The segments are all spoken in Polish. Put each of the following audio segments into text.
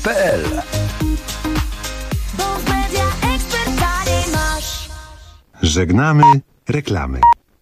mediaexpert.pl. Żegnamy reklamy.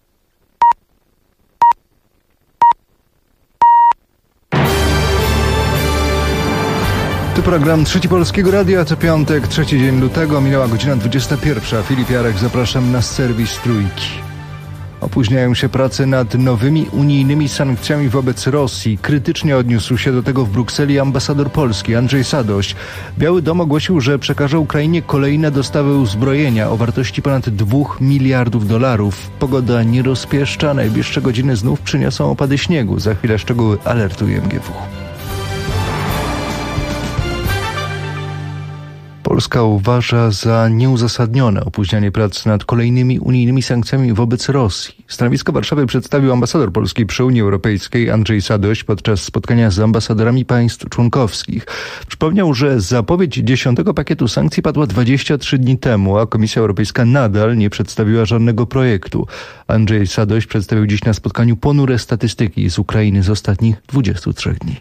To program Trzeci Polskiego Radia, co piątek, 3 dzień lutego, minęła godzina 21. Filip Jarek, zapraszam na serwis Trójki. Opóźniają się prace nad nowymi unijnymi sankcjami wobec Rosji. Krytycznie odniósł się do tego w Brukseli ambasador Polski Andrzej Sadoś. Biały Dom ogłosił, że przekaże Ukrainie kolejne dostawy uzbrojenia o wartości ponad $2 miliardów. Pogoda nie rozpieszcza, najbliższe godziny znów przyniosą opady śniegu. Za chwilę szczegóły alertu IMGW. Polska uważa za nieuzasadnione opóźnianie prac nad kolejnymi unijnymi sankcjami wobec Rosji. Stanowisko Warszawy przedstawił ambasador Polski przy Unii Europejskiej Andrzej Sadoś podczas spotkania z ambasadorami państw członkowskich. Przypomniał, że zapowiedź 10. pakietu sankcji padła 23 dni temu, a Komisja Europejska nadal nie przedstawiła żadnego projektu. Andrzej Sadoś przedstawił dziś na spotkaniu ponure statystyki z Ukrainy z ostatnich 23 dni.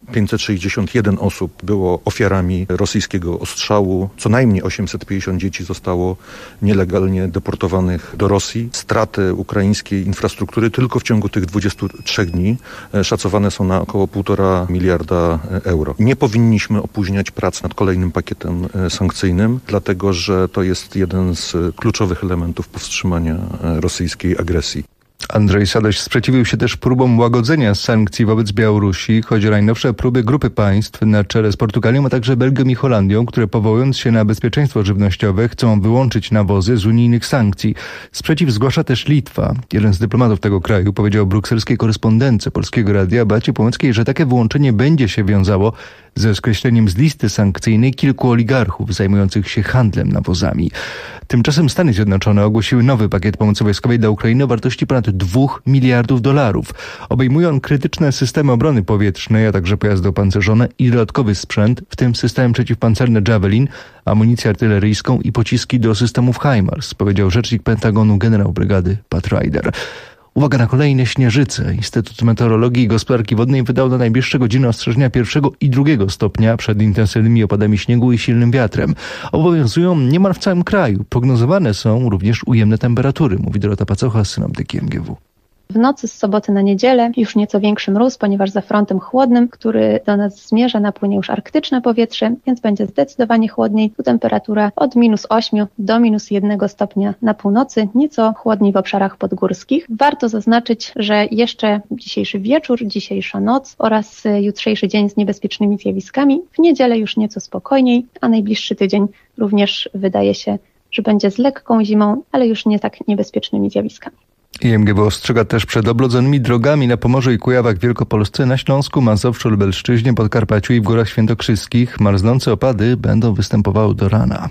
561 osób było ofiarami rosyjskiego ostrzału. Co najmniej 850 dzieci zostało nielegalnie deportowanych do Rosji. Straty ukraińskiej infrastruktury tylko w ciągu tych 23 dni szacowane są na około 1,5 miliarda euro. Nie powinniśmy opóźniać prac nad kolejnym pakietem sankcyjnym, dlatego że to jest jeden z kluczowych elementów powstrzymania rosyjskiej agresji. Andrzej Sadoś sprzeciwił się też próbom łagodzenia sankcji wobec Białorusi. Chodzi o najnowsze próby grupy państw na czele z Portugalią, a także Belgią i Holandią, które powołując się na bezpieczeństwo żywnościowe chcą wyłączyć nawozy z unijnych sankcji. Sprzeciw zgłasza też Litwa. Jeden z dyplomatów tego kraju powiedział brukselskiej korespondentce Polskiego Radia Beacie Płomeckiej, że takie wyłączenie będzie się wiązało ze skreśleniem z listy sankcyjnej kilku oligarchów zajmujących się handlem nawozami. Tymczasem Stany Zjednoczone ogłosiły nowy pakiet pomocy wojskowej dla Ukrainy o wartości ponad $2 miliardów. Obejmuje on krytyczne systemy obrony powietrznej, a także pojazdy opancerzone i dodatkowy sprzęt, w tym system przeciwpancerny Javelin, amunicję artyleryjską i pociski do systemów HIMARS, powiedział rzecznik Pentagonu generał brygady Pat Ryder. Uwaga na kolejne śnieżyce. Instytut Meteorologii i Gospodarki Wodnej wydał na najbliższe godziny ostrzeżenia 1. i 2. stopnia przed intensywnymi opadami śniegu i silnym wiatrem. Obowiązują niemal w całym kraju. Prognozowane są również ujemne temperatury, mówi Dorota Pacocha z synoptyki MGW. W nocy z soboty na niedzielę już nieco większy mróz, ponieważ za frontem chłodnym, który do nas zmierza, napłynie już arktyczne powietrze, więc będzie zdecydowanie chłodniej. Tu temperatura od -8 do -1 stopnia na północy, nieco chłodniej w obszarach podgórskich. Warto zaznaczyć, że jeszcze dzisiejszy wieczór, dzisiejsza noc oraz jutrzejszy dzień z niebezpiecznymi zjawiskami. W niedzielę już nieco spokojniej, a najbliższy tydzień również wydaje się, że będzie z lekką zimą, ale już nie tak niebezpiecznymi zjawiskami. IMGW ostrzega też przed oblodzonymi drogami na Pomorzu i Kujawach w Wielkopolsce, na Śląsku, Mazowszu, Lubelszczyźnie, Podkarpaciu i w Górach Świętokrzyskich. Marznące opady będą występowały do rana.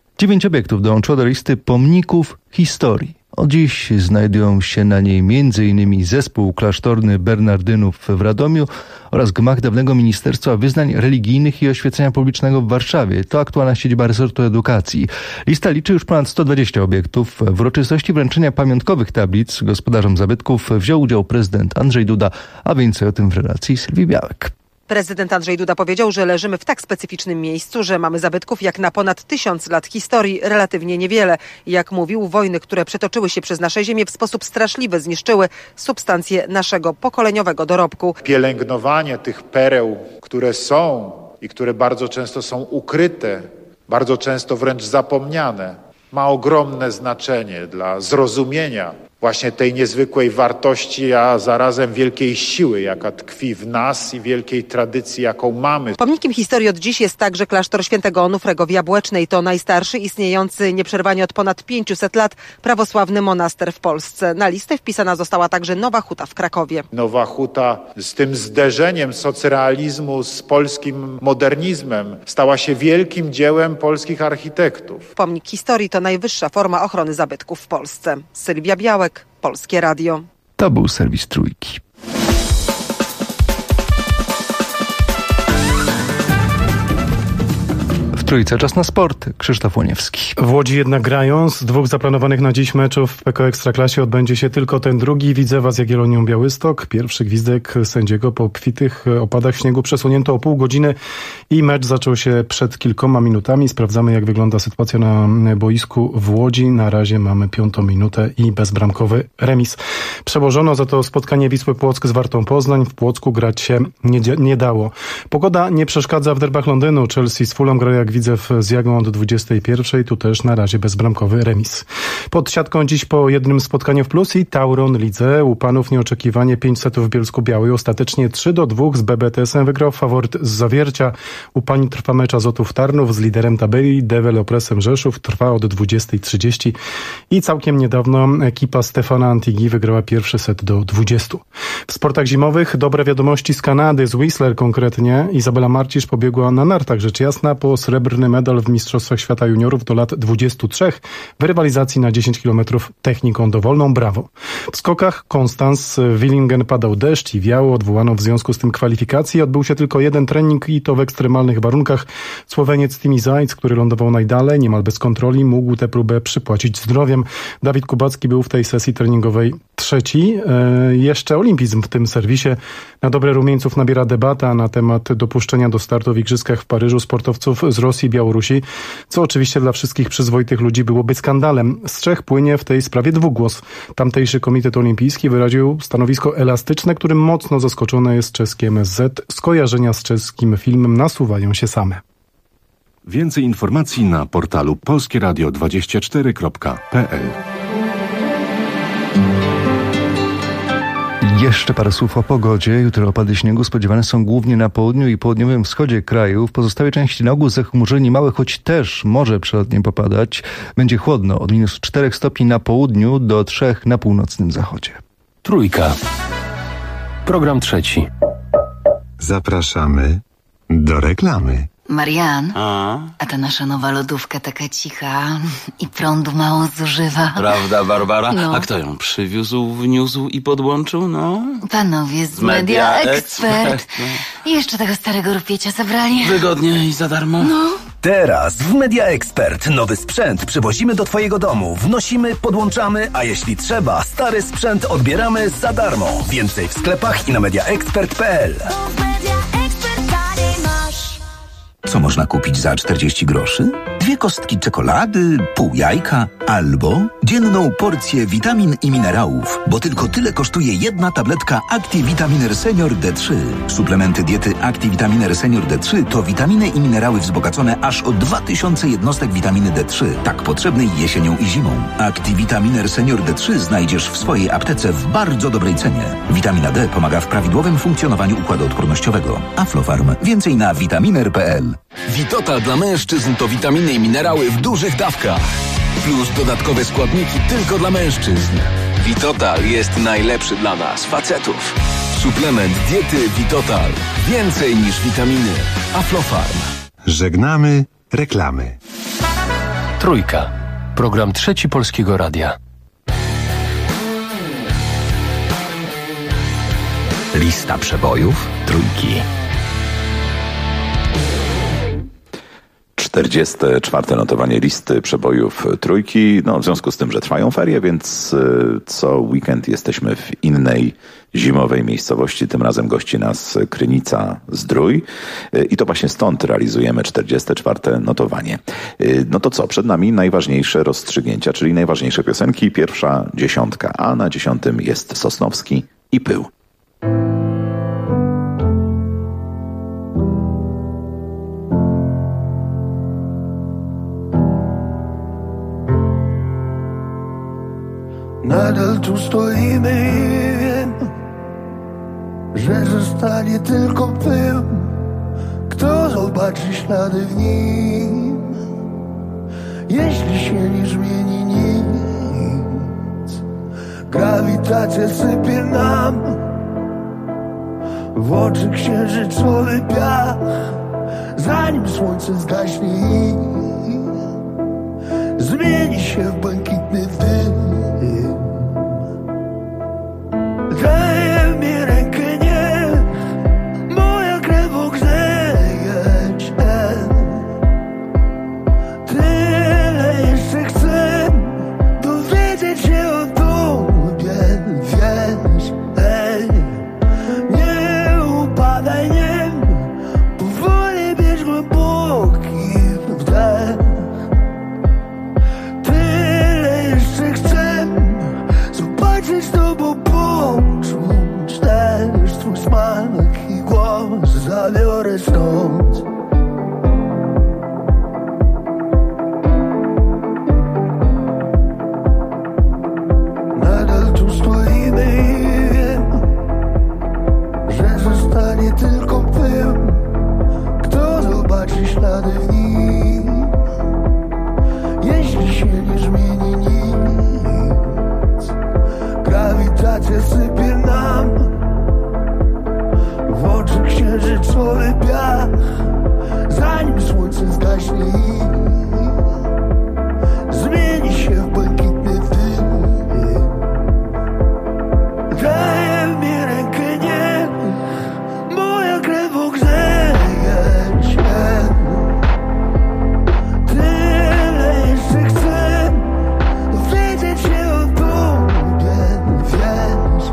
9 obiektów dołączyło do listy pomników historii. Od dziś znajdują się na niej m.in. zespół klasztorny Bernardynów w Radomiu oraz gmach dawnego Ministerstwa Wyznań Religijnych i Oświecenia Publicznego w Warszawie. To aktualna siedziba resortu edukacji. Lista liczy już ponad 120 obiektów. W uroczystości wręczenia pamiątkowych tablic gospodarzom zabytków wziął udział prezydent Andrzej Duda, a więcej o tym w relacji Sylwii Białek. Prezydent Andrzej Duda powiedział, że leżymy w tak specyficznym miejscu, że mamy zabytków jak na ponad 1000 lat historii, relatywnie niewiele. Jak mówił, wojny, które przetoczyły się przez nasze ziemię w sposób straszliwy, zniszczyły substancje naszego pokoleniowego dorobku. Pielęgnowanie tych pereł, które są i które bardzo często są ukryte, bardzo często wręcz zapomniane, ma ogromne znaczenie dla zrozumienia właśnie tej niezwykłej wartości, a zarazem wielkiej siły, jaka tkwi w nas i wielkiej tradycji, jaką mamy. Pomnikiem historii od dziś jest także klasztor świętego Onufrego w Jabłecznej. To najstarszy, istniejący nieprzerwanie od ponad 500 lat prawosławny monaster w Polsce. Na listę wpisana została także Nowa Huta w Krakowie. Nowa Huta z tym zderzeniem socrealizmu z polskim modernizmem stała się wielkim dziełem polskich architektów. Pomnik historii to najwyższa forma ochrony zabytków w Polsce. Sylwia Białek, Polskie Radio. To był serwis Trójki. Trójce czas na sport. Krzysztof Łoniewski. W Łodzi jednak grają. Z 2 zaplanowanych na dziś meczów w PKO Ekstraklasie odbędzie się tylko ten drugi. Widzewa z Jagiellonią Białystok. Pierwszy gwizdek sędziego po obfitych opadach śniegu przesunięto o pół godziny i mecz zaczął się przed kilkoma minutami. Sprawdzamy, jak wygląda sytuacja na boisku w Łodzi. Na razie mamy 5. minutę i bezbramkowy remis. Przełożono za to spotkanie Wisły Płock z Wartą Poznań. W Płocku grać się nie dało. Pogoda nie przeszkadza w derbach Londynu. Chelsea z Fulham gra jak Widzew z Jagą od 21. Tu też na razie bezbramkowy remis. Pod siatką dziś po jednym spotkaniu w plus i Tauron Lidze. U panów nieoczekiwanie 5 setów w Bielsku-Białej. Ostatecznie 3-2 z BBTS-em wygrał faworyt z Zawiercia. U pań trwa mecz Azotów Tarnów z liderem tabeli Developresem Rzeszów. Trwa od 20:30. I całkiem niedawno ekipa Stefana Antigi wygrała pierwszy set do 20. W sportach zimowych dobre wiadomości z Kanady, z Whistler konkretnie. Izabela Marcisz pobiegła na nartach, rzecz jasna, po srebrny medal w Mistrzostwach Świata Juniorów do lat 23 w rywalizacji na 10 km techniką dowolną. Brawo. W skokach Konstans Willingen padał deszcz i wiało. Odwołano w związku z tym kwalifikacji. Odbył się tylko jeden trening i to w ekstremalnych warunkach. Słoweniec Timi Zajc, który lądował najdalej, niemal bez kontroli, mógł tę próbę przypłacić zdrowiem. Dawid Kubacki był w tej sesji treningowej trzeci. Jeszcze olimpizm w tym serwisie. Na dobre rumieńców nabiera debata na temat dopuszczenia do startu w igrzyskach w Paryżu sportowców z Rosji i Białorusi, co oczywiście dla wszystkich przyzwoitych ludzi byłoby skandalem. Z Czech płynie w tej sprawie dwugłos. Tamtejszy Komitet Olimpijski wyraził stanowisko elastyczne, którym mocno zaskoczone jest czeskie MSZ. Skojarzenia z czeskim filmem nasuwają się same. Więcej informacji na portalu polskieradio24.pl. Jeszcze parę słów o pogodzie. Jutro opady śniegu spodziewane są głównie na południu i południowym wschodzie kraju. W pozostałej części na ogół zachmurzenie małe, choć też może przelotnie popadać. Będzie chłodno od -4 stopni na południu do 3 na północnym zachodzie. Trójka. Program trzeci. Zapraszamy do reklamy. Marian, a ta nasza nowa lodówka taka cicha i prądu mało zużywa. Prawda, Barbara? No. A kto ją przywiózł, wniósł i podłączył? No. Panowie z Media Expert. I jeszcze tego starego rupiecia zabrali. Wygodnie i za darmo. No. Teraz w Media Expert nowy sprzęt przywozimy do Twojego domu. Wnosimy, podłączamy, a jeśli trzeba, stary sprzęt odbieramy za darmo. Więcej w sklepach i na mediaexpert.pl. Co można kupić za 40 groszy? 2 kostki czekolady, pół jajka albo dzienną porcję witamin i minerałów, bo tylko tyle kosztuje jedna tabletka Activitaminer Senior D3. Suplementy diety Activitaminer Senior D3 to witaminy i minerały wzbogacone aż o 2000 jednostek witaminy D3, tak potrzebnej jesienią i zimą. Activitaminer Senior D3 znajdziesz w swojej aptece w bardzo dobrej cenie. Witamina D pomaga w prawidłowym funkcjonowaniu układu odpornościowego. Aflofarm. Więcej na vitaminer.pl. Witotal dla mężczyzn to witaminy i minerały w dużych dawkach. Plus dodatkowe składniki tylko dla mężczyzn. Witotal jest najlepszy dla nas, facetów. Suplement diety Witotal. Więcej niż witaminy. Aflofarm. Żegnamy reklamy. Trójka. Program trzeci Polskiego Radia. Lista przebojów Trójki. 44. notowanie listy przebojów Trójki. No, w związku z tym, że trwają ferie, więc co weekend jesteśmy w innej zimowej miejscowości. Tym razem gości nas Krynica-Zdrój. I to właśnie stąd realizujemy 44. notowanie. No to co? Przed nami najważniejsze rozstrzygnięcia, czyli najważniejsze piosenki. Pierwsza 10, a na 10 jest Sosnowski i Pył. Nadal tu stoimy i wiem, że zostanie tylko pył. Kto zobaczy ślady w nim, jeśli się nie zmieni nic? Grawitacja sypie nam w oczy księżycowy piach, zanim słońce zgaśnie i zmieni się w błękitny dym. Daj mi rękę, nie, moja krew ogrzeje cię. zobaczy ślady w nim, jeśli się nie zmieni nic. Grawitacja sypie nam w oczy księżycowy piach, zanim słońce zgaśnie i zmieni się w błękitny dym. Daj mi rękę, nie, moja krew ogrzeje cię. Tyle jeszcze chcę wiedzieć się o tobie, więc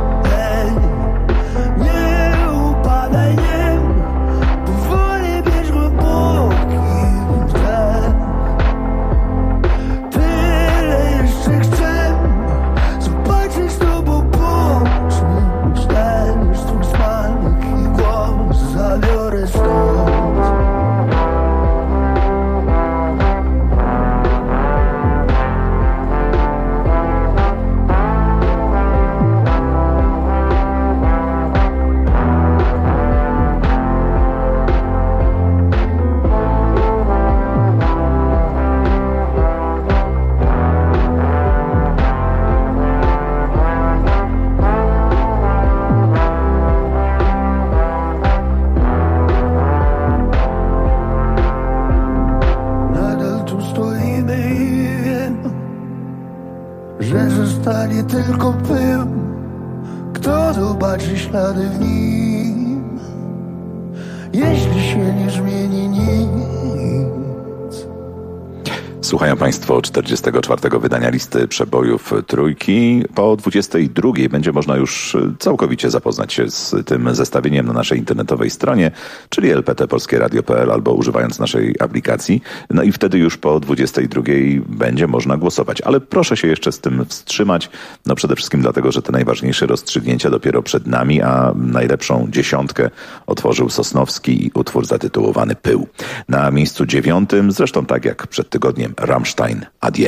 nie upadaj, nie, powoli bierz głęboki wdech. Tyle jeszcze chcę zobaczyć z tobą, poczuć też twój smak i głos, zabiorę stąd. Nadal tu stoimy i wiem, że zostanie tylko pył. Kto zobaczy ślady w nim, jeśli się nie zmieni nic? Słuchają Państwo 44. wydania listy przebojów Trójki. Po 22 będzie można już całkowicie zapoznać się z tym zestawieniem na naszej internetowej stronie, czyli lptpolskieradio.pl, albo używając naszej aplikacji. No i wtedy już po 22 będzie można głosować. Ale proszę się jeszcze z tym wstrzymać. No przede wszystkim dlatego, że te najważniejsze rozstrzygnięcia dopiero przed nami, a najlepszą dziesiątkę otworzył Sosnowski i utwór zatytułowany Pył. Na miejscu 9, zresztą tak jak przed tygodniem, Rammstein, Adieu.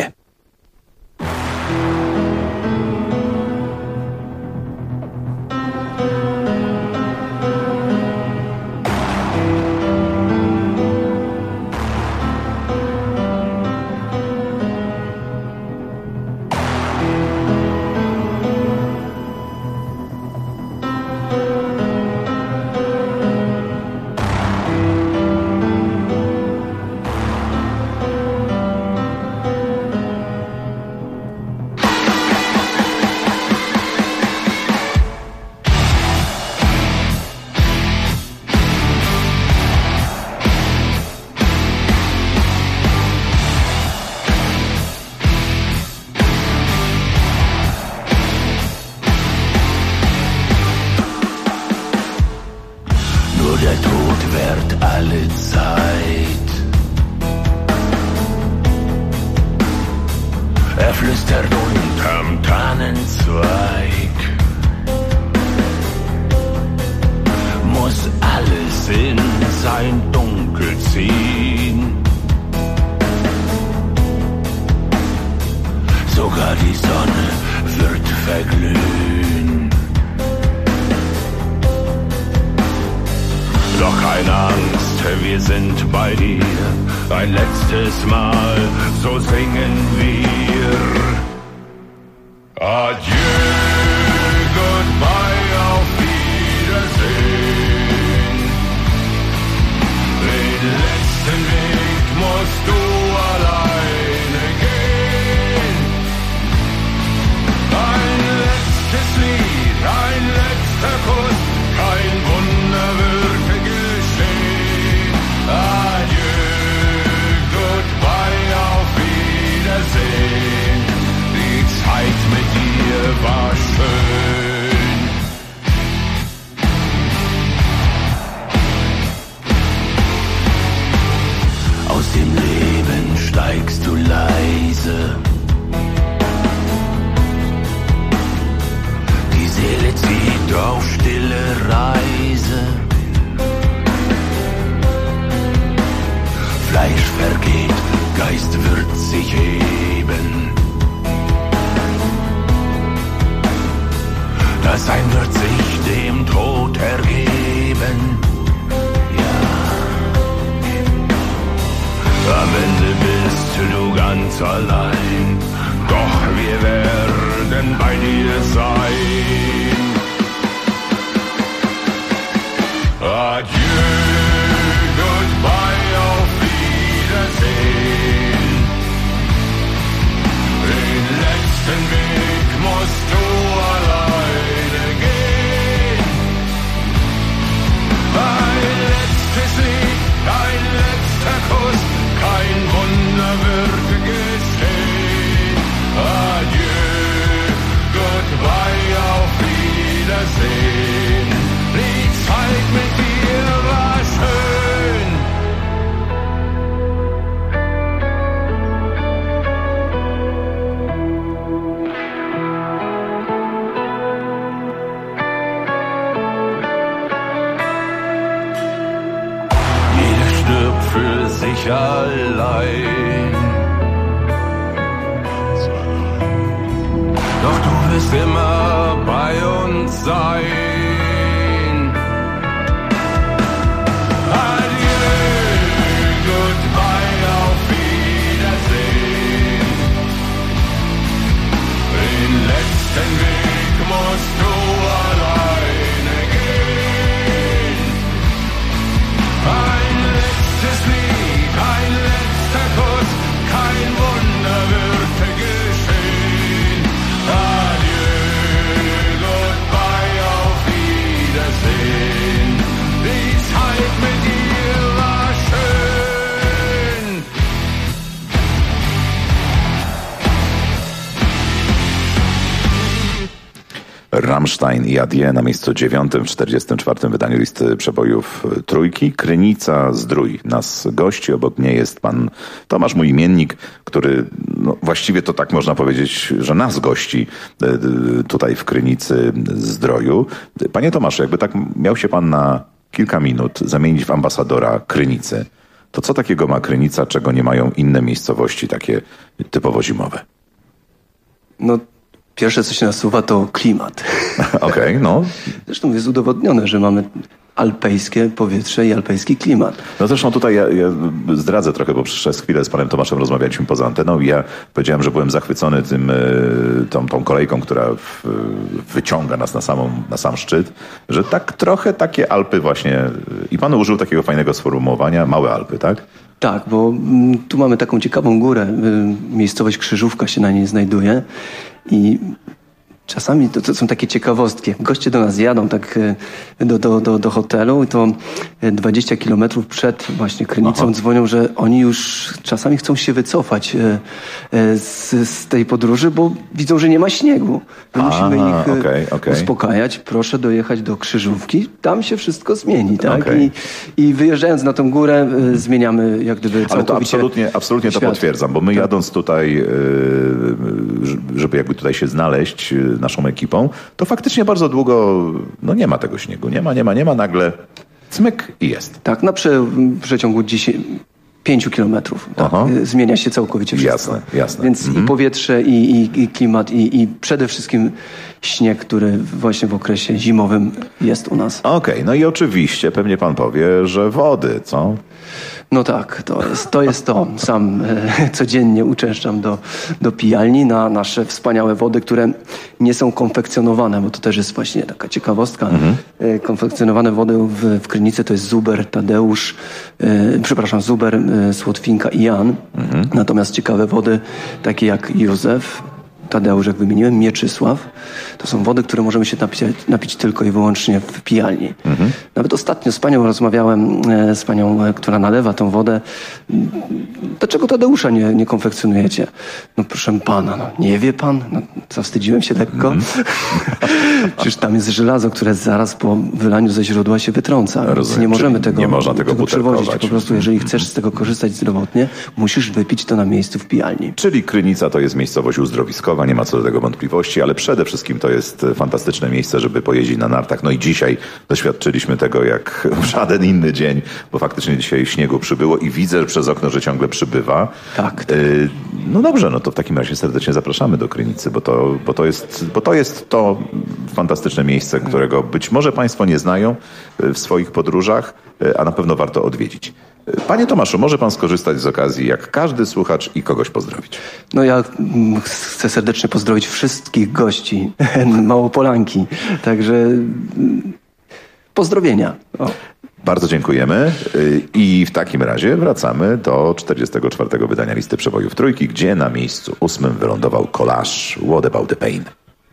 ganz allein. Doch wir werden bei dir sein. Adieu, goodbye, auf Wiedersehen. Den letzten Weg musst du alleine gehen. Ein letztes Lied, ein letzter Kuss, kein Wunder wird geschehen. Adieu, goodbye, auf Wiedersehen. Die Zeit mit dir war schön. Jeder stirbt für sich allein. Doch du wirst immer bei uns sein. Den Weg musst du alleine gehen. Ein letztes Lied, ein letzter Kuss, kein Wunder wird geschehen. Adieu, goodbye, auf Wiedersehen. Die Zeit mit dir war schön. Rammstein i Adie na miejscu 9 w 44. wydaniu listy przebojów Trójki. Krynica Zdrój nas gości. Obok mnie jest pan Tomasz, mój imiennik, który właściwie to tak można powiedzieć, że nas gości tutaj w Krynicy Zdroju. Panie Tomaszu, jakby tak miał się pan na kilka minut zamienić w ambasadora Krynicy, to co takiego ma Krynica, czego nie mają inne miejscowości takie typowo zimowe? No, pierwsze co się nasuwa to klimat. Okej, no. Zresztą jest udowodnione, że mamy alpejskie powietrze i alpejski klimat. No zresztą tutaj ja zdradzę trochę, bo przez chwilę z panem Tomaszem rozmawialiśmy poza anteną i ja powiedziałem, że byłem zachwycony tą kolejką, która wyciąga nas na sam szczyt, że tak trochę takie Alpy właśnie, i pan użył takiego fajnego sformułowania, małe Alpy, tak? Tak, bo tu mamy taką ciekawą górę, miejscowość Krzyżówka się na niej znajduje i czasami to są takie ciekawostki. Goście do nas jadą tak do hotelu i to 20 kilometrów przed właśnie Krynicą dzwonią, że oni już czasami chcą się wycofać z tej podróży, bo widzą, że nie ma śniegu. My musimy ich uspokajać. Proszę dojechać do Krzyżówki, tam się wszystko zmieni, tak? I wyjeżdżając na tą górę zmieniamy jak gdyby całkowicie. Ale to absolutnie to potwierdzam, bo my jadąc tutaj, żeby jakby tutaj się znaleźć naszą ekipą, to faktycznie bardzo długo nie ma tego śniegu. Nie ma, nagle cmyk i jest. Tak, na przeciągu 5 kilometrów. Tak, zmienia się całkowicie wszystko. Jasne. Więc i powietrze, i klimat, i przede wszystkim śnieg, który właśnie w okresie zimowym jest u nas. Okej, no i oczywiście pewnie pan powie, że wody, co? No tak, to jest to. Sam codziennie uczęszczam do pijalni na nasze wspaniałe wody, które nie są konfekcjonowane, bo to też jest właśnie taka ciekawostka. Konfekcjonowane wody w Krynicy to jest Zuber, Tadeusz, Zuber, Słotwinka i Jan. Natomiast ciekawe wody, takie jak Józef, Tadeusz, jak wymieniłem, Mieczysław, to są wody, które możemy się napić tylko i wyłącznie w pijalni. Nawet ostatnio z panią rozmawiałem, z panią, która nalewa tą wodę. Dlaczego Tadeusza nie konfekcjonujecie? No proszę pana, nie wie pan? No, zawstydziłem się lekko. Przecież tam jest żelazo, które zaraz po wylaniu ze źródła się wytrąca. Więc nie możemy tego przewozić. Po prostu, jeżeli chcesz z tego korzystać zdrowotnie, musisz wypić to na miejscu w pijalni. Czyli Krynica to jest miejscowość uzdrowiskowa, nie ma co do tego wątpliwości, ale przede wszystkim to jest fantastyczne miejsce, żeby pojeździć na nartach. No i dzisiaj doświadczyliśmy tego jak w żaden inny dzień, bo faktycznie dzisiaj śniegu przybyło i widzę przez okno, że ciągle przybywa. Tak. No dobrze, no to w takim razie serdecznie zapraszamy do Krynicy, bo to jest to fantastyczne miejsce, którego być może państwo nie znają w swoich podróżach, a na pewno warto odwiedzić. Panie Tomaszu, może pan skorzystać z okazji, jak każdy słuchacz, i kogoś pozdrowić. No ja chcę serdecznie pozdrowić wszystkich gości Małopolanki. Także pozdrowienia. O. Bardzo dziękujemy i w takim razie wracamy do 44. wydania Listy Przebojów Trójki, gdzie na miejscu 8 wylądował Collage What About the Pain.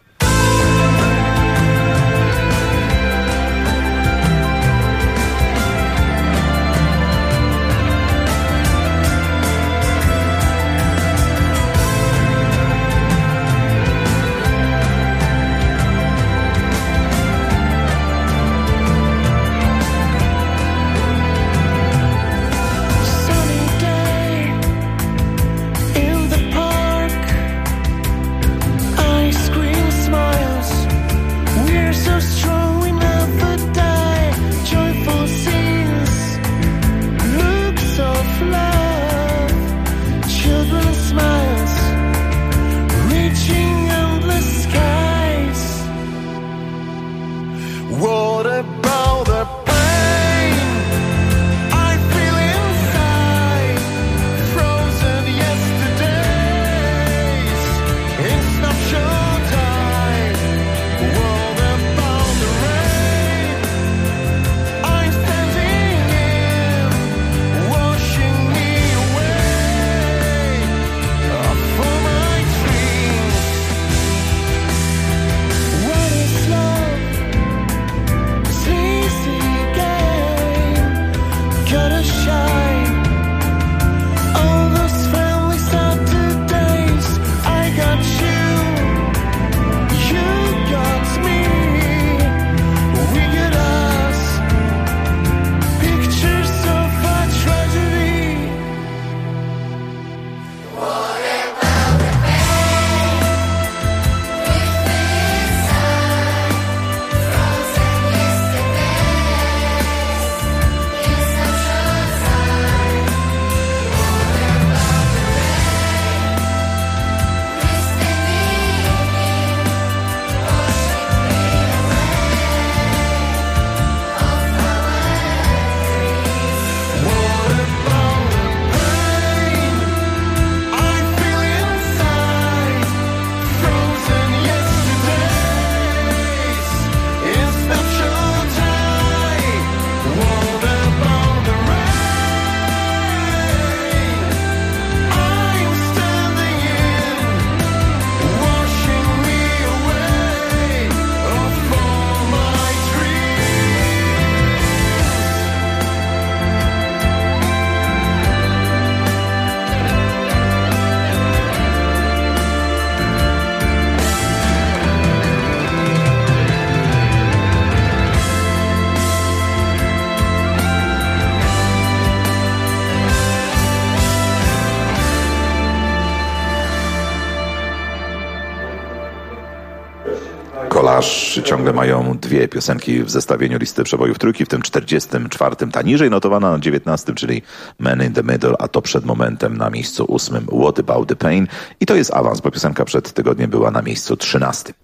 Collage ciągle mają dwie piosenki w zestawieniu Listy Przebojów Trójki, w tym 44. ta niżej notowana na 19, czyli Man in the Middle, a to przed momentem na miejscu 8 What About the Pain. I to jest awans, bo piosenka przed tygodniem była na miejscu 13.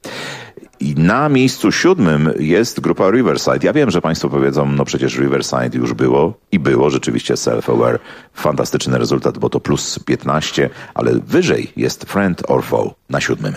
I na miejscu 7 jest grupa Riverside. Ja wiem, że państwo powiedzą, no przecież Riverside już było i było rzeczywiście Self-Aware. Fantastyczny rezultat, bo to plus 15, ale wyżej jest Friend or Foe na 7.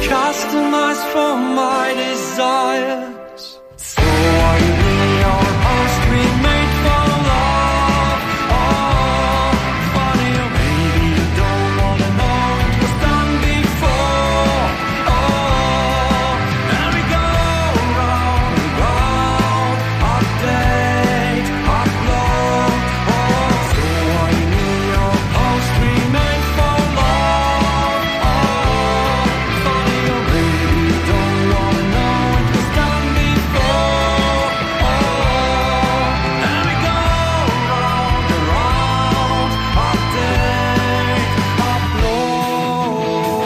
customized for my desires. So I mean our hearts we made for love. Oh, funny, maybe you don't wanna know it was done before. Oh, and we go round and round, update, upload. Oh, so I mean our hearts we made for love. Oh, funny, maybe you don't wanna know it was done before. Oh, and we go round and round, update, upload.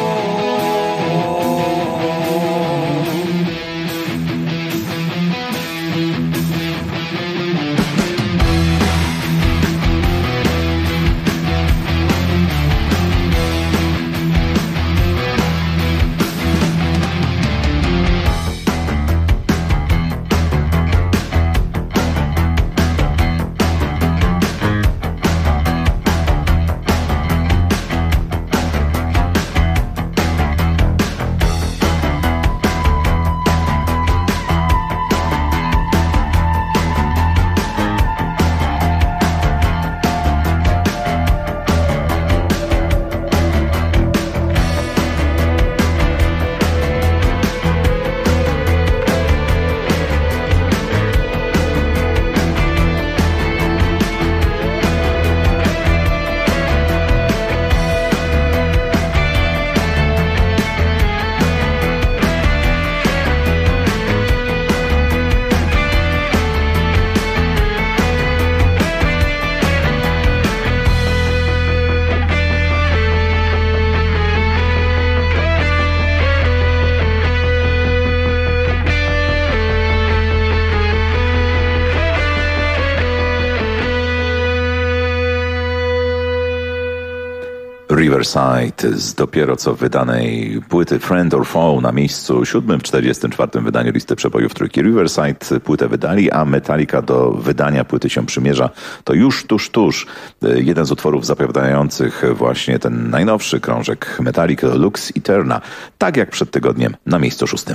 Riverside z dopiero co wydanej płyty Friend or Foe na miejscu 7 w 44. wydaniu listy przebojów trójki. Riverside płytę wydali, a Metallica do wydania płyty się przymierza. To już tuż jeden z utworów zapowiadających właśnie ten najnowszy krążek Metallica Lux Eterna, tak jak przed tygodniem na miejscu 6.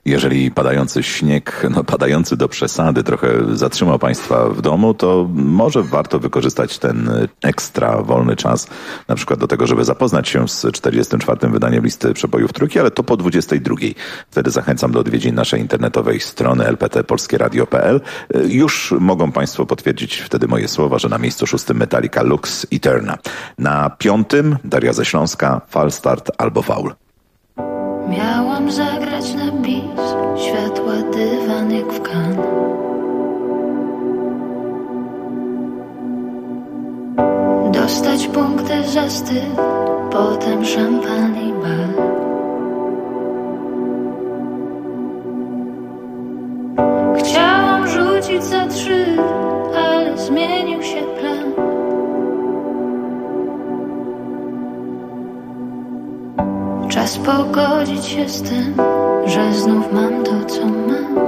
Jeżeli padający śnieg, padający do przesady, trochę zatrzymał Państwa w domu, to może warto wykorzystać ten ekstra wolny czas, na przykład do tego, żeby zapoznać się z 44. wydaniem listy przebojów Trójki, ale to po 22. Wtedy zachęcam do odwiedzin naszej internetowej strony lptpolskieradio.pl. Już mogą Państwo potwierdzić wtedy moje słowa, że na miejscu 6 Metallica Lux Eterna. Na 5 Daria ze Śląska, Falstart albo Faul. Miałam zagrać na bis, światła dywan jak w Cannes. Dostać punkty za styl, potem szampan i bal. Chciałam rzucić za 3, ale zmienił się plan. Czas pogodzić się z tym, że znów mam to, co mam.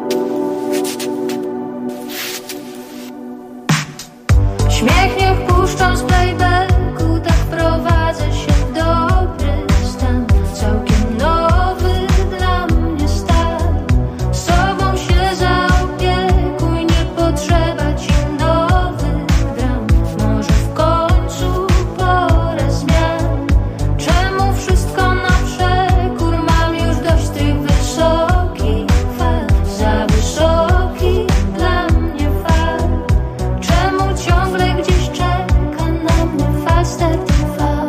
Śmiech niech puszczą z playbacku, tak wprowadzę się w dobry stan. Całkiem nowy dla mnie stan. Sobą się zaopiekuj, nie potrzeba ci nowych dram. Może w końcu pora zmian. Czemu wszystko na przekór? Mam już dość tych wysokich fal. Za wysokich dla mnie fal. Czemu ciągle gdzieś czeka na mnie fal start i fal?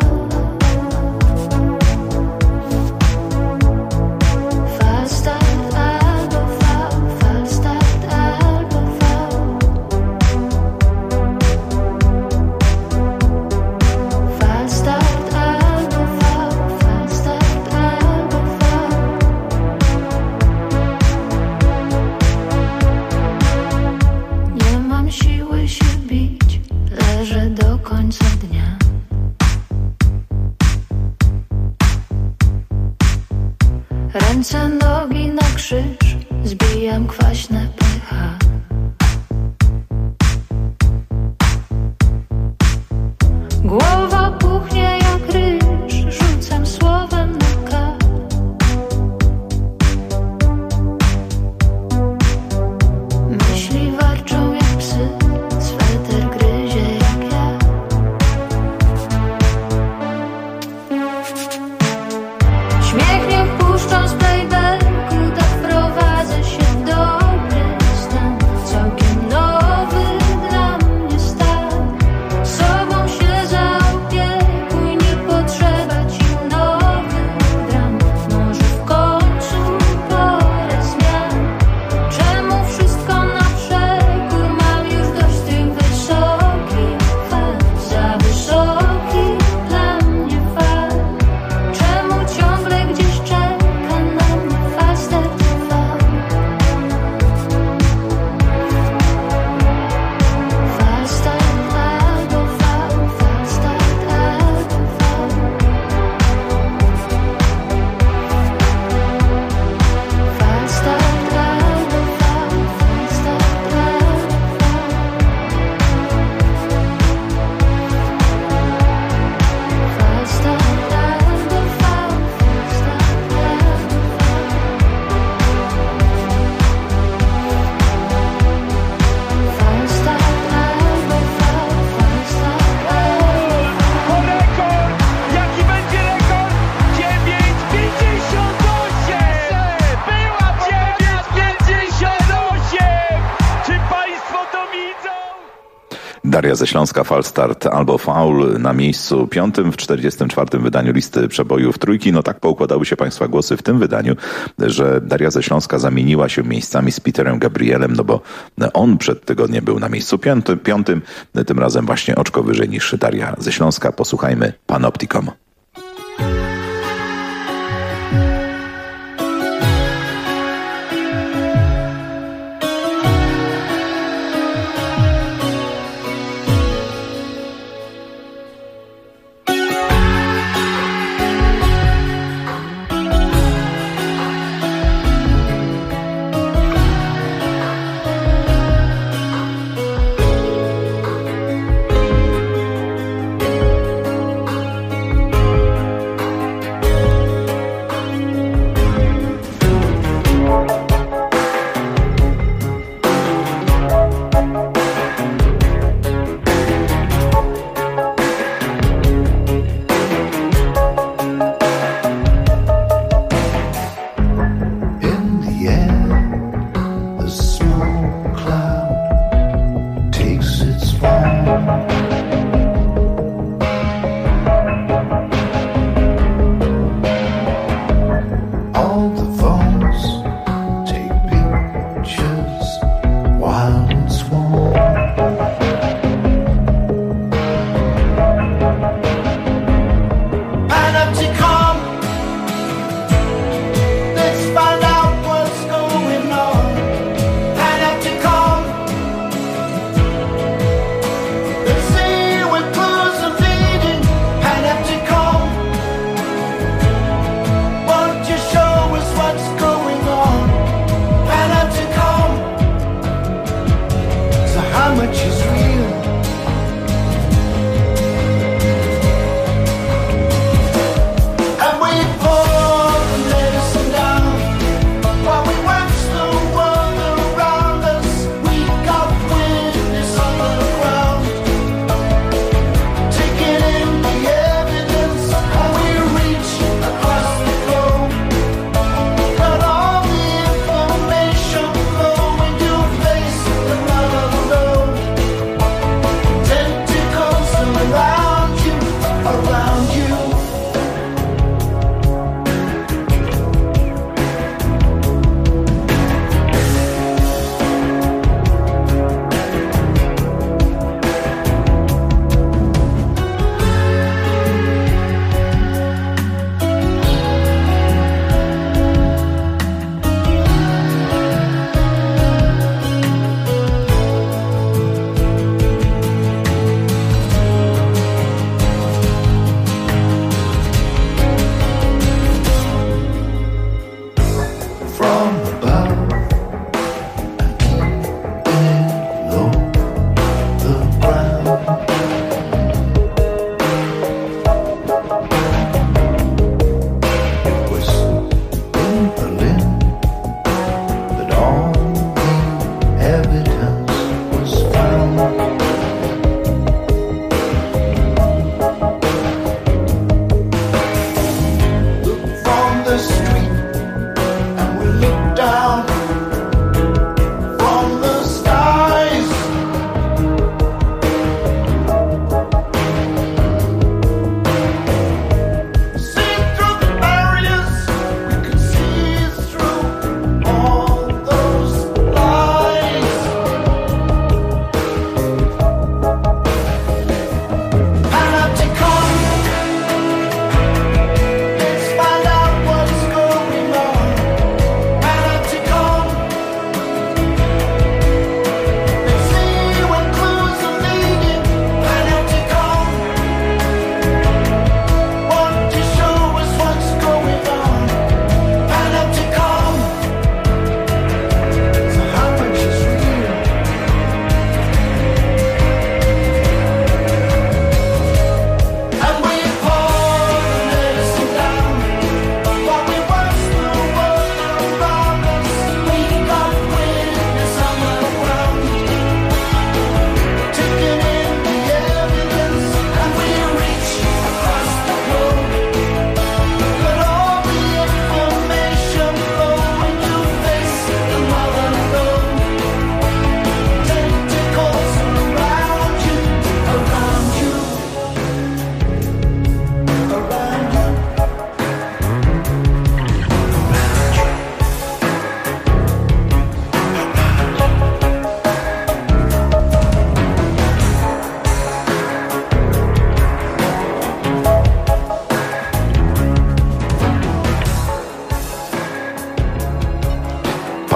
Fal start albo fal, fal start albo fal. Fal start albo fal, fal start albo fal. Nie mam siły się bić, leżę do końca dnia. Ręce, nogi na krzyż, zbijam kwaśne pH. Głowa puchnie jak ryż, rzucam słowem na K. Myśli warczą jak psy, sweter gryzie jak ja. Śmiech niech puszczą z playbacku, tak wprowadzę się w dobry stan. Całkiem nowy dla mnie stan. Sobą się zaopiekuj, nie potrzeba ci nowych dram. Może w końcu pora zmian. Czemu wszystko na przekór? Mam już dość tych wysokich fal. Za wysokich dla mnie fal. Czemu ciągle gdzieś czeka na mnie fal start i fal? Fal start albo fal, fal start albo fal. Fal start albo fal, fal start albo fal. Fal start albo fal, fal start albo fal. Fal start albo fal, fal start albo fal. Rekord! Jaki będzie rekord? 9,58! Była 9,58! Czy Państwo to widzą? Daria ze Śląska, Falstart albo Faul na miejscu 5 w 44. wydaniu listy przebojów Trójki. Tak poukładały się Państwa głosy w tym wydaniu, że Daria ze Śląska zamieniła się miejscami z Peterem Gabrielem, bo on przed tygodniem był na miejscu 5, tym razem właśnie oczko wyżej niż Daria ze Śląska. Posłuchajmy Panoptikum.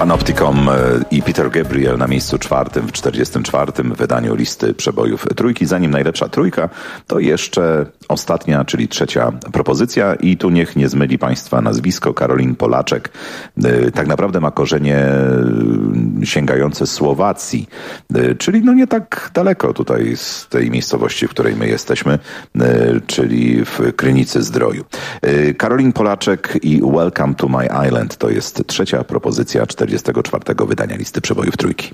Panopticon i Peter Gabriel na miejscu 4 w 44. wydaniu listy przebojów trójki. Zanim najlepsza trójka, to jeszcze ostatnia, czyli trzecia propozycja i tu niech nie zmyli Państwa nazwisko. Karolin Polaczek tak naprawdę ma korzenie sięgające Słowacji, czyli no nie tak daleko tutaj z tej miejscowości, w której my jesteśmy, czyli w Krynicy Zdroju. Karolin Polaczek i Welcome to My Island to jest trzecia propozycja 44. wydania listy przebojów trójki.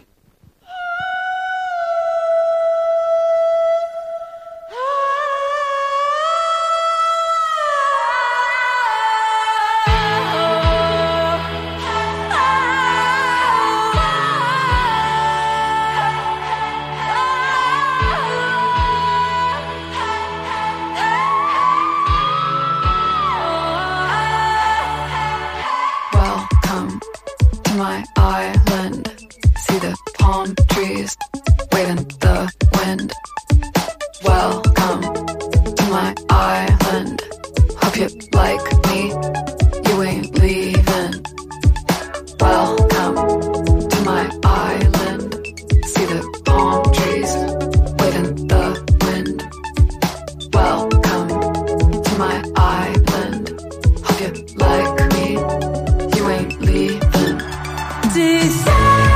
Welcome to my island. See the palm trees wave in the wind. Welcome to my island. Hope you like me. You ain't leaving. Welcome to my island. See the palm trees wave in the wind. Welcome to my island. Hope you like me. You ain't leaving. Desire.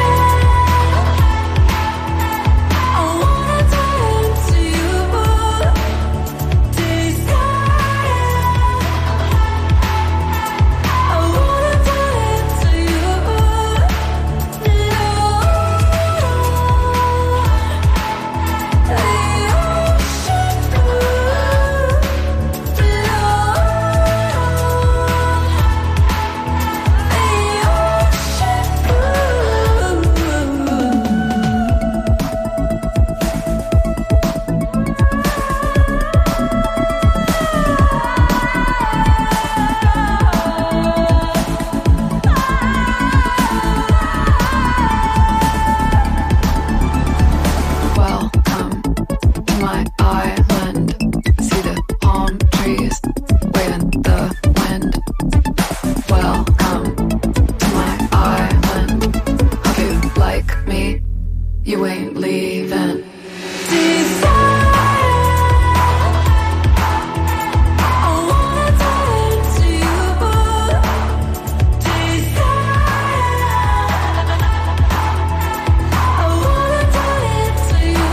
I wanna turn to you. Desire. I wanna turn to you. Welcome to my island. See the palm trees wave in the wind. Welcome to my island. Hope you like me. You ain't leaving. Desire. I wanna turn to you. Desire. I wanna turn to you.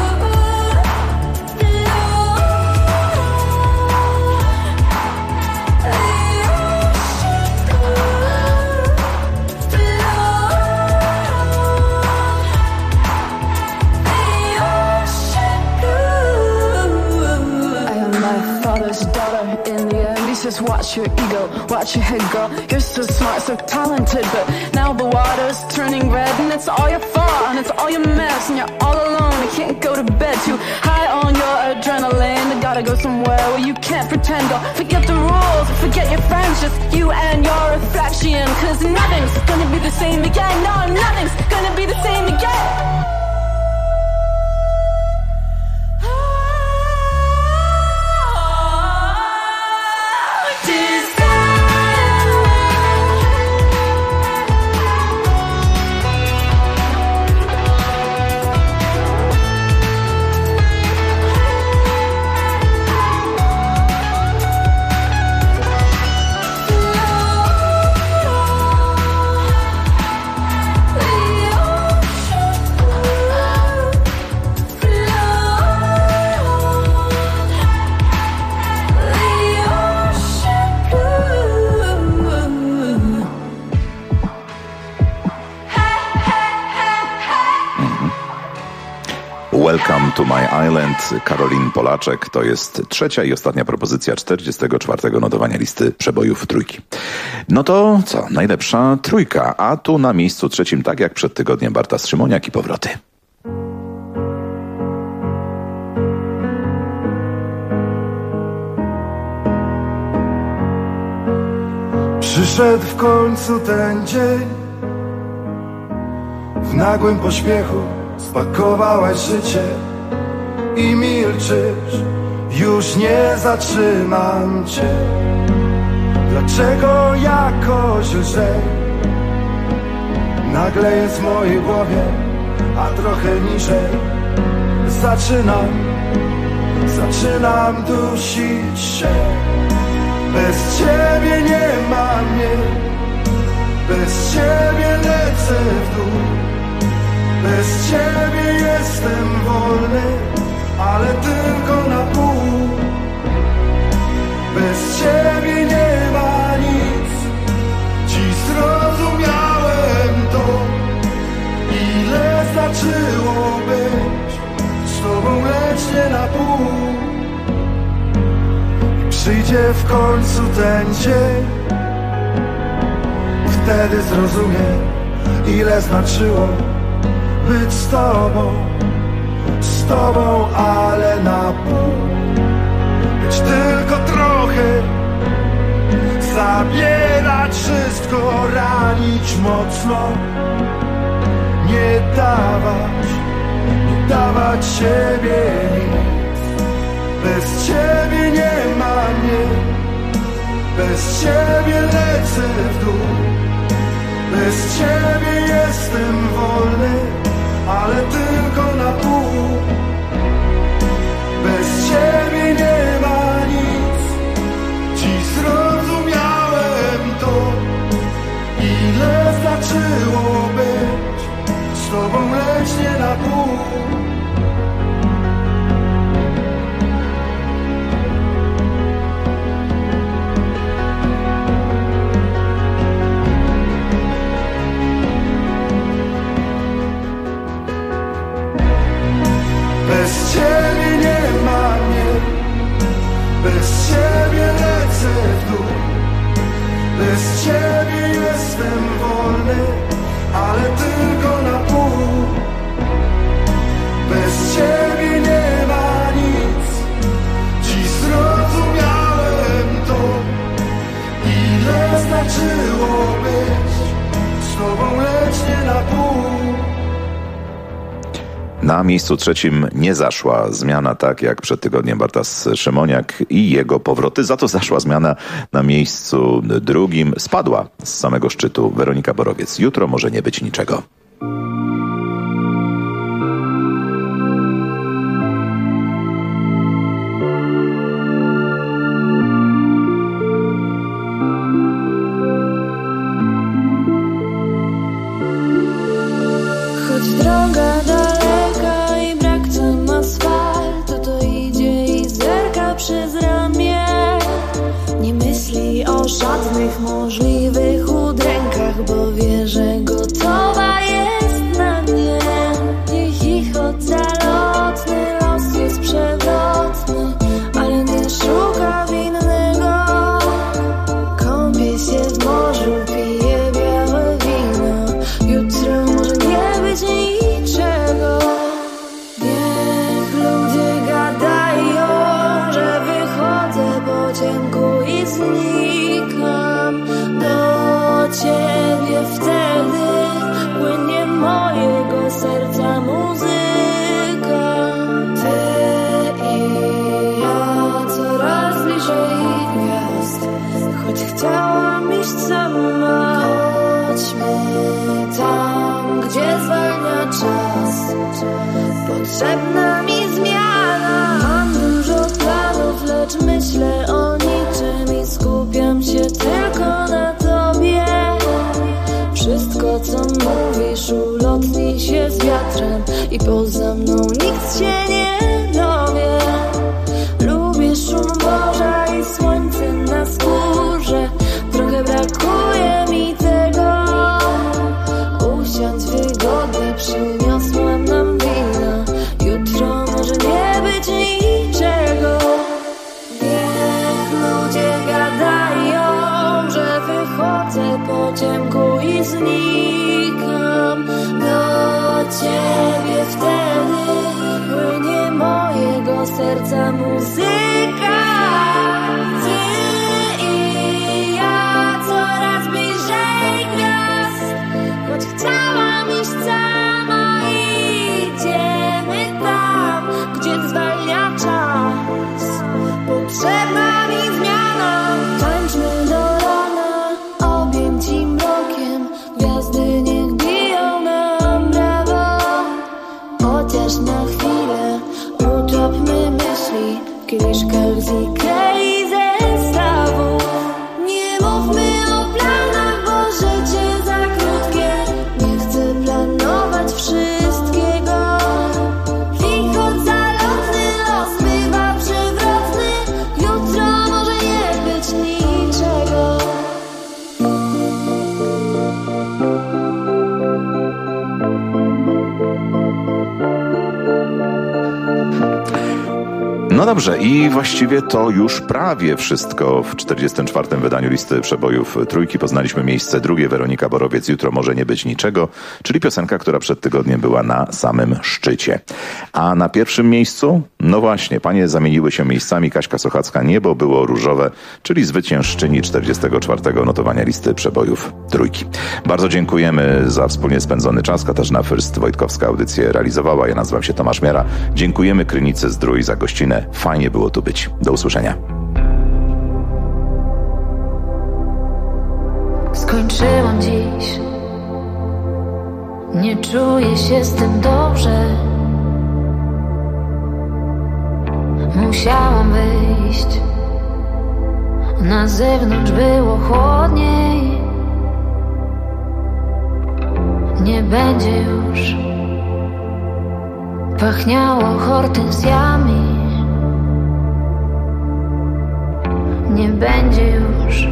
I am my father's daughter in the end. He says, watch your ego, watch your head, girl. You're so smart, so talented, but now the water's turning red, and it's all your fault, and it's all your mess, and you're all alone. You can't go to bed, too high on your adrenaline. You gotta go somewhere where you can't pretend. Go forget the rules, forget your friends, just you and your reflection. 'Cause nothing's gonna be the same again. No, nothing's gonna be the same again. Welcome to My Island, Karolin Polaczek. To jest trzecia i ostatnia propozycja 44. notowania listy przebojów trójki. No to co? Najlepsza trójka, a tu na miejscu trzecim, tak jak przed tygodniem, Bartas Szymoniak i Powroty. Przyszedł w końcu ten dzień. W nagłym pośpiechu spakowałaś życie i milczysz. Już nie zatrzymam cię. Dlaczego jakoś lżej Nagle jest w mojej głowie, a trochę niżej Zaczynam dusić się. Bez ciebie nie ma mnie, bez ciebie lecę w dół. Bez ciebie jestem wolny, ale tylko na pół. Bez ciebie nie ma nic. Dziś zrozumiałem to, ile znaczyło być z tobą, lecz nie na pół. I przyjdzie w końcu ten dzień, wtedy zrozumiem, ile znaczyło być z tobą, ale na pół. Być tylko trochę, zabierać wszystko, ranić mocno, nie dawać siebie nic. Bez ciebie nie ma mnie, bez ciebie lecę w dół. Bez ciebie jestem wolny, ale tylko na pół. Bez ciebie nie ma nic. Dziś zrozumiałem to, ile znaczyło być z tobą, lecz nie na pół. Bez ciebie nie ma mnie, bez ciebie lecę w dół. Bez ciebie jestem wolny, ale tylko na pół. Bez ciebie nie ma nic. Dziś zrozumiałem to, ile znaczyło być z tobą, lecz nie na pół. Na miejscu trzecim nie zaszła zmiana tak jak przed tygodniem Bartosz Szymoniak i jego powroty. Za to zaszła zmiana na miejscu drugim. Spadła z samego szczytu Weronika Borowiec. Jutro może nie być niczego. Choć droga daleka i brak tam asfaltu, to idzie i zerka przez ramię. Nie myśli o żadnych możliwych udrękach, bo wie, że gotowa jest na nie. Niech ich ocalotny los jest przewrotny, ale nie szuka winnego. Kąpie się w morzu, pije białe wino. Jutro może nie być niczego. Niech ludzie gadają, że wychodzę po ciemku i znikam. Do ciebie wtedy płynie mojego serca muzyka. Ty i ja coraz bliżej gwiazd, choć chciałam iść sama. Chodźmy tam, gdzie zwalnia czas, potrzebna mi zmiana. Mam dużo planów, lecz myślę o niczym i skupiam się tylko na tobie. Wszystko, co mówisz, ulotni się z wiatrem i poza mną nikt się nie dowie. Lubię szum morza i słońce na skórze, trochę brakuje mi tego. Usiądź wygodnie, przyniosłam nam wino. Jutro może nie być niczego. Niech ludzie gadają, że wychodzę po ciemku i znikam. Do ciebie wtedy płynie mojego serca muzyka. Ty i ja coraz bliżej gwiazd, choć chciałam iść sama. Idziemy tam, gdzie zwalnia czas, potrzebna mi zmiana. Tańczmy do rana, objęci mrokiem, gwiazdy niech biją. No dobrze, i właściwie to już prawie wszystko w 44. wydaniu listy przebojów Trójki. Poznaliśmy miejsce drugie, Weronika Borowiec, Jutro może nie być niczego, czyli piosenka, która przed tygodniem była na samym szczycie. A na pierwszym miejscu? No właśnie, panie zamieniły się miejscami. Kaśka Sochacka, Niebo było różowe, czyli zwyciężczyni 44. notowania listy przebojów Trójki. Bardzo dziękujemy za wspólnie spędzony czas. Katarzyna Fürst-Wojtkowska audycję realizowała. Ja nazywam się Tomasz Miara. Dziękujemy Krynicy Zdrój za gościnę. Fajnie było tu być. Do usłyszenia. Skończyłam dziś. Nie czuję się z tym dobrze. Musiałam wyjść. Na zewnątrz było chłodniej. Nie będzie już. Pachniało hortensjami. Nie będzie już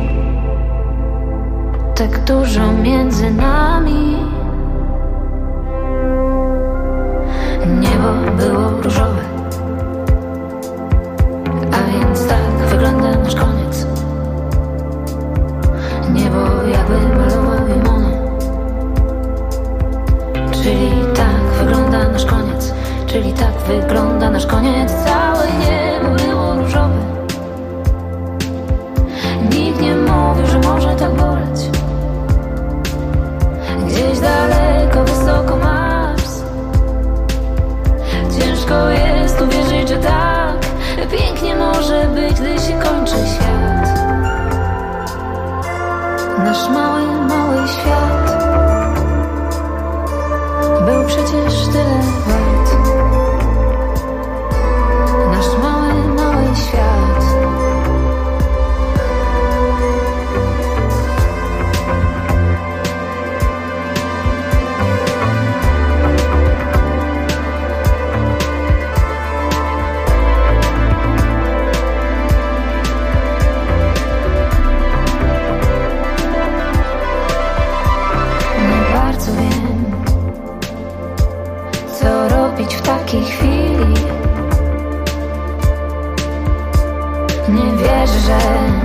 tak dużo między nami. Niebo było różowe, a więc tak wygląda nasz koniec. Niebo jakby malował je Monet. Czyli tak wygląda nasz koniec. Czyli tak wygląda nasz koniec. Całe niebo było różowe. Nikt nie mówił, że może tak boleć. Gdzieś daleko, wysoko Mars. Ciężko jest uwierzyć, że tak pięknie może być, gdy się kończy świat. Nasz mały, mały świat był przecież tyle wart. Nasz mały, mały świat. W takiej chwili nie wierzę, że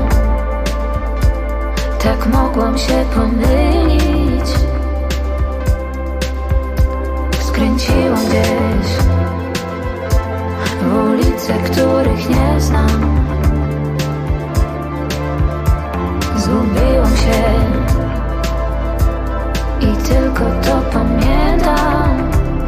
tak mogłam się pomylić. Skręciłam gdzieś w ulice, których nie znam. Zgubiłam się i tylko to pamiętam.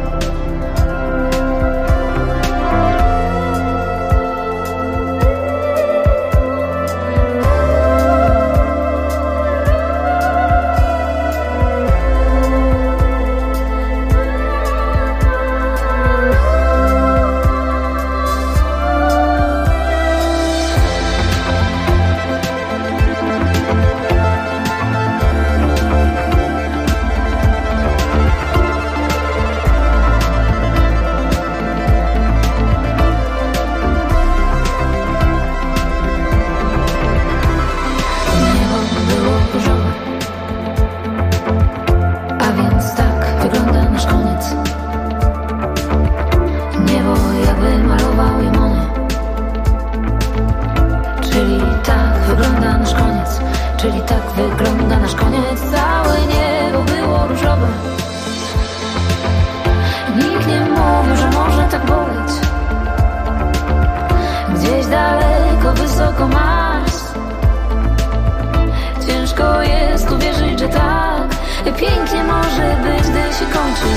Pięknie może być, gdy się kończy.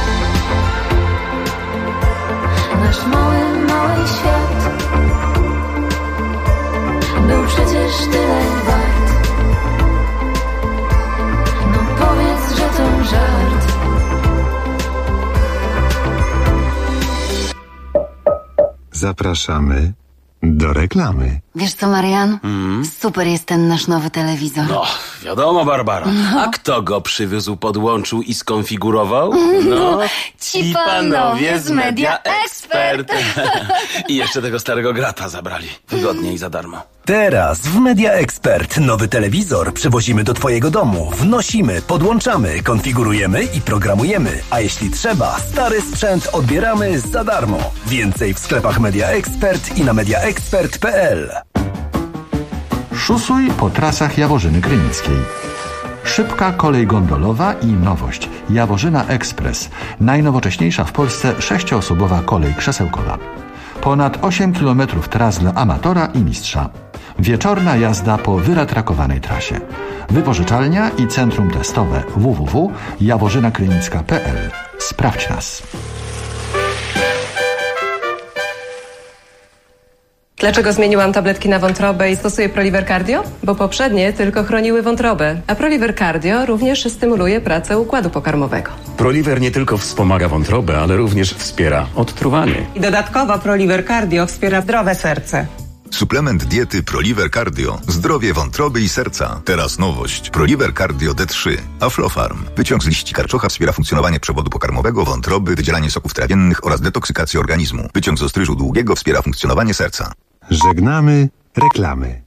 Nasz mały, mały świat był przecież tyle wart. No powiedz, że to żart. Zapraszamy Do reklamy. Wiesz co, Marian? Super jest ten nasz nowy telewizor. No, wiadomo, Barbara. A kto go przywiózł, podłączył i skonfigurował? No, ci panowie z Media Expert. I jeszcze tego starego grata zabrali. Wygodnie i za darmo. Teraz w Media Expert nowy telewizor przywozimy do twojego domu. Wnosimy, podłączamy, konfigurujemy i programujemy. A jeśli trzeba, stary sprzęt odbieramy za darmo. Więcej w sklepach Media Expert i na mediaexpert.pl. Szusuj po trasach Jaworzyny Krynickiej. Szybka kolej gondolowa i nowość. Jaworzyna Express. Najnowocześniejsza w Polsce 6-osobowa kolej krzesełkowa. Ponad 8 km tras dla amatora i mistrza. Wieczorna jazda po wyratrakowanej trasie. Wypożyczalnia i centrum testowe www.jaworzynakrynicka.pl. Sprawdź nas. Dlaczego zmieniłam tabletki na wątrobę i stosuję Proliver Cardio? Bo poprzednie tylko chroniły wątrobę, a Proliver Cardio również stymuluje pracę układu pokarmowego. Proliver nie tylko wspomaga wątrobę, ale również wspiera odtruwanie. I dodatkowo Proliver Cardio wspiera zdrowe serce. Suplement diety Proliver Cardio. Zdrowie wątroby i serca. Teraz nowość. Proliver Cardio D3. Aflofarm. Wyciąg z liści karczocha wspiera funkcjonowanie przewodu pokarmowego, wątroby, wydzielanie soków trawiennych oraz detoksykację organizmu. Wyciąg z ostryżu długiego wspiera funkcjonowanie serca. Żegnamy reklamy.